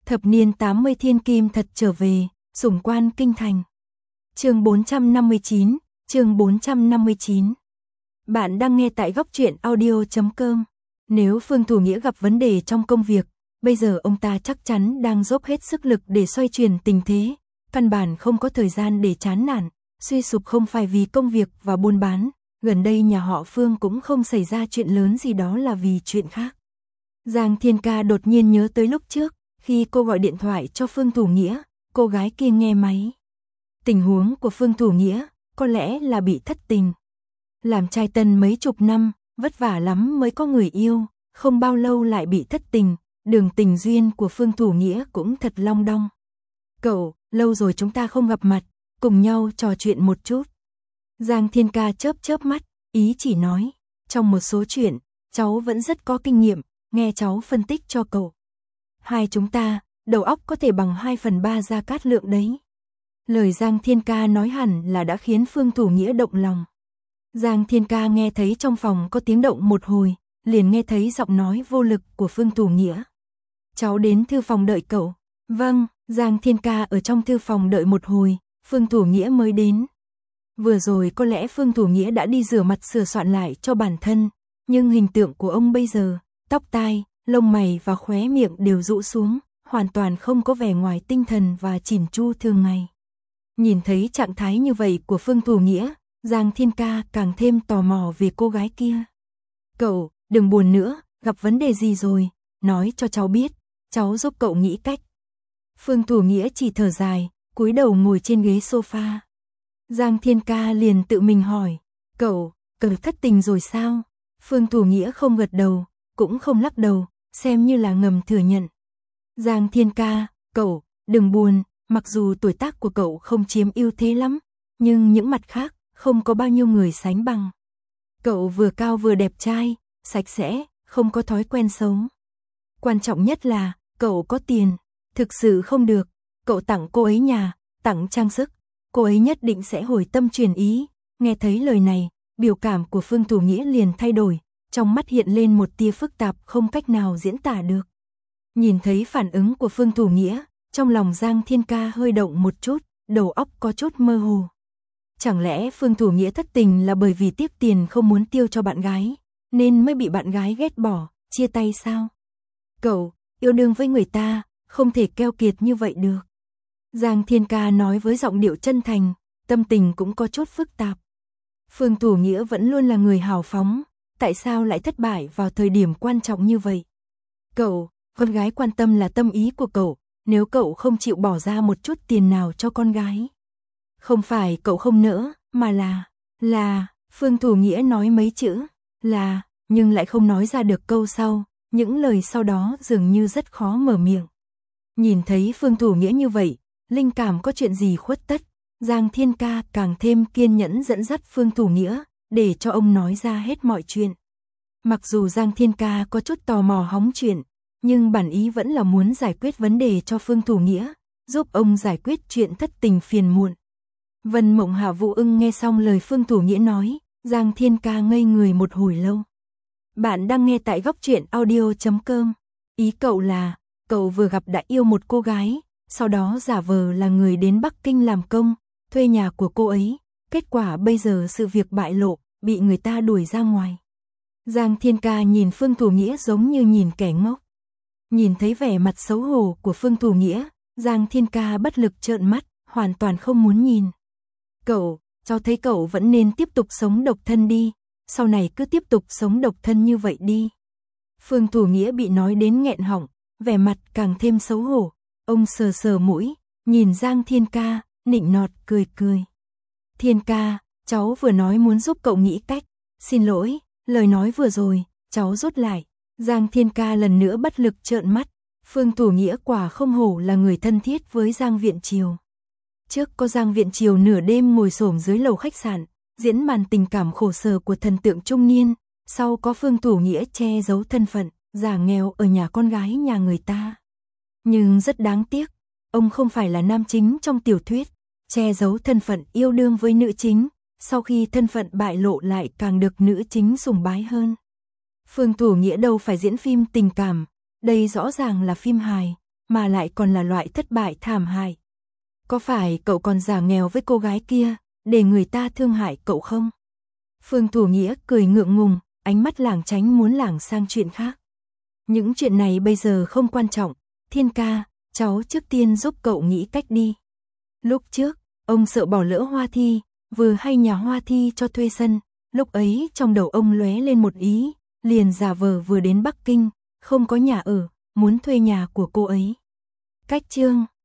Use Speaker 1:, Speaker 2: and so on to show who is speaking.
Speaker 1: Thập niên 80 thiên kim thật trở về, sủng quan kinh thành. Chương 459, chương 459. Bạn đang nghe tại góc truyện audio.com. Nếu Phương Thủ Nghĩa gặp vấn đề trong công việc, bây giờ ông ta chắc chắn đang dốc hết sức lực để xoay chuyển tình thế, căn bản không có thời gian để chán nản, suy sụp không phải vì công việc và buôn bán, gần đây nhà họ Phương cũng không xảy ra chuyện lớn gì, đó là vì chuyện khác. Giang Thiên Ca đột nhiên nhớ tới lúc trước, khi cô gọi điện thoại cho Phương Thủ Nghĩa, cô gái kia nghe máy. Tình huống của Phương Thủ Nghĩa có lẽ là bị thất tình. Làm trai tân mấy chục năm, vất vả lắm mới có người yêu, không bao lâu lại bị thất tình, đường tình duyên của Phương Thủ Nghĩa cũng thật long đong. Cậu, lâu rồi chúng ta không gặp mặt, cùng nhau trò chuyện một chút. Giang Thiên Ca chớp chớp mắt, ý chỉ nói, trong một số chuyện, cháu vẫn rất có kinh nghiệm, nghe cháu phân tích cho cậu. Hai chúng ta, đầu óc có thể bằng 2/3 Gia Cát Lượng đấy. Lời Giang Thiên Ca nói hẳn là đã khiến Phương Thủ Nghĩa động lòng. Giang Thiên Ca nghe thấy trong phòng có tiếng động một hồi, liền nghe thấy giọng nói vô lực của Phương Thủ Nghĩa. Cháu đến thư phòng đợi cậu. Vâng, Giang Thiên Ca ở trong thư phòng đợi một hồi, Phương Thủ Nghĩa mới đến. Vừa rồi có lẽ Phương Thủ Nghĩa đã đi rửa mặt sửa soạn lại cho bản thân, nhưng hình tượng của ông bây giờ, tóc tai, lông mày và khóe miệng đều rũ xuống, hoàn toàn không có vẻ ngoài tinh thần và chỉn chu thường ngày. Nhìn thấy trạng thái như vậy của Phương Thủ Nghĩa, Giang Thiên Ca càng thêm tò mò về cô gái kia. Cậu, đừng buồn nữa, gặp vấn đề gì rồi, nói cho cháu biết, cháu giúp cậu nghĩ cách. Phương Thủ Nghĩa chỉ thở dài, cúi đầu ngồi trên ghế sofa. Giang Thiên Ca liền tự mình hỏi, cậu thất tình rồi sao? Phương Thủ Nghĩa không gật đầu, cũng không lắc đầu, xem như là ngầm thừa nhận. Giang Thiên Ca, cậu, đừng buồn, mặc dù tuổi tác của cậu không chiếm ưu thế lắm, nhưng những mặt khác, không có bao nhiêu người sánh bằng. Cậu vừa cao vừa đẹp trai, sạch sẽ, không có thói quen xấu. Quan trọng nhất là, cậu có tiền, thực sự không được, cậu tặng cô ấy nhà, tặng trang sức, cô ấy nhất định sẽ hồi tâm chuyển ý. Nghe thấy lời này, biểu cảm của Phương Thủ Nghĩa liền thay đổi, trong mắt hiện lên một tia phức tạp không cách nào diễn tả được. Nhìn thấy phản ứng của Phương Thủ Nghĩa, trong lòng Giang Thiên Ca hơi động một chút, đầu óc có chút mơ hồ. Chẳng lẽ Phương Thủ Nghĩa thất tình là bởi vì tiếc tiền không muốn tiêu cho bạn gái, nên mới bị bạn gái ghét bỏ, chia tay sao? Cậu, yêu đương với người ta, không thể keo kiệt như vậy được. Giang Thiên Ca nói với giọng điệu chân thành, tâm tình cũng có chút phức tạp. Phương Thủ Nghĩa vẫn luôn là người hào phóng, tại sao lại thất bại vào thời điểm quan trọng như vậy? Cậu, con gái quan tâm là tâm ý của cậu, nếu cậu không chịu bỏ ra một chút tiền nào cho con gái. Không phải cậu không nỡ, mà là, Phương Thủ Nghĩa nói mấy chữ, là, nhưng lại không nói ra được câu sau, những lời sau đó dường như rất khó mở miệng. Nhìn thấy Phương Thủ Nghĩa như vậy, linh cảm có chuyện gì khuất tất, Giang Thiên Ca càng thêm kiên nhẫn dẫn dắt Phương Thủ Nghĩa, để cho ông nói ra hết mọi chuyện. Mặc dù Giang Thiên Ca có chút tò mò hóng chuyện, nhưng bản ý vẫn là muốn giải quyết vấn đề cho Phương Thủ Nghĩa, giúp ông giải quyết chuyện thất tình phiền muộn. Vân Mộng Hạ Vũ Ưng nghe xong lời Phương Thủ Nghĩa nói, Giang Thiên Ca ngây người một hồi lâu. Bạn đang nghe tại góc truyện audio.com. Ý cậu là, cậu vừa gặp đã yêu một cô gái, sau đó giả vờ là người đến Bắc Kinh làm công, thuê nhà của cô ấy, kết quả bây giờ sự việc bại lộ, bị người ta đuổi ra ngoài. Giang Thiên Ca nhìn Phương Thủ Nghĩa giống như nhìn kẻ ngốc. Nhìn thấy vẻ mặt xấu hổ của Phương Thủ Nghĩa, Giang Thiên Ca bất lực trợn mắt, hoàn toàn không muốn nhìn. Cậu, cháu thấy cậu vẫn nên tiếp tục sống độc thân đi, sau này cứ tiếp tục sống độc thân như vậy đi. Phương Thủ Nghĩa bị nói đến nghẹn họng, vẻ mặt càng thêm xấu hổ, ông sờ sờ mũi, nhìn Giang Thiên Ca, nịnh nọt cười cười. Thiên Ca, cháu vừa nói muốn giúp cậu nghĩ cách, xin lỗi, lời nói vừa rồi, cháu rút lại. Giang Thiên Ca lần nữa bất lực trợn mắt, Phương Thủ Nghĩa quả không hổ là người thân thiết với Giang Viện Triều. Trước có Giang Viện Triều nửa đêm ngồi xổm dưới lầu khách sạn, diễn màn tình cảm khổ sở của thần tượng trung niên, sau có Phương Thủ Nghĩa che giấu thân phận, giả nghèo ở nhà con gái nhà người ta. Nhưng rất đáng tiếc, ông không phải là nam chính trong tiểu thuyết, che giấu thân phận yêu đương với nữ chính, sau khi thân phận bại lộ lại càng được nữ chính sùng bái hơn. Phương Thủ Nghĩa đâu phải diễn phim tình cảm, đây rõ ràng là phim hài, mà lại còn là loại thất bại thảm hại. Có phải cậu còn giả nghèo với cô gái kia, để người ta thương hại cậu không? Phương Thủ Nghĩa cười ngượng ngùng, ánh mắt lảng tránh muốn lảng sang chuyện khác. Những chuyện này bây giờ không quan trọng, Thiên ca, cháu trước tiên giúp cậu nghĩ cách đi. Lúc trước, ông sợ bỏ lỡ Hoa Thi, vừa hay nhà Hoa Thi cho thuê sân, lúc ấy trong đầu ông lóe lên một ý, liền giả vờ vừa đến Bắc Kinh, không có nhà ở, muốn thuê nhà của cô ấy. Cách chương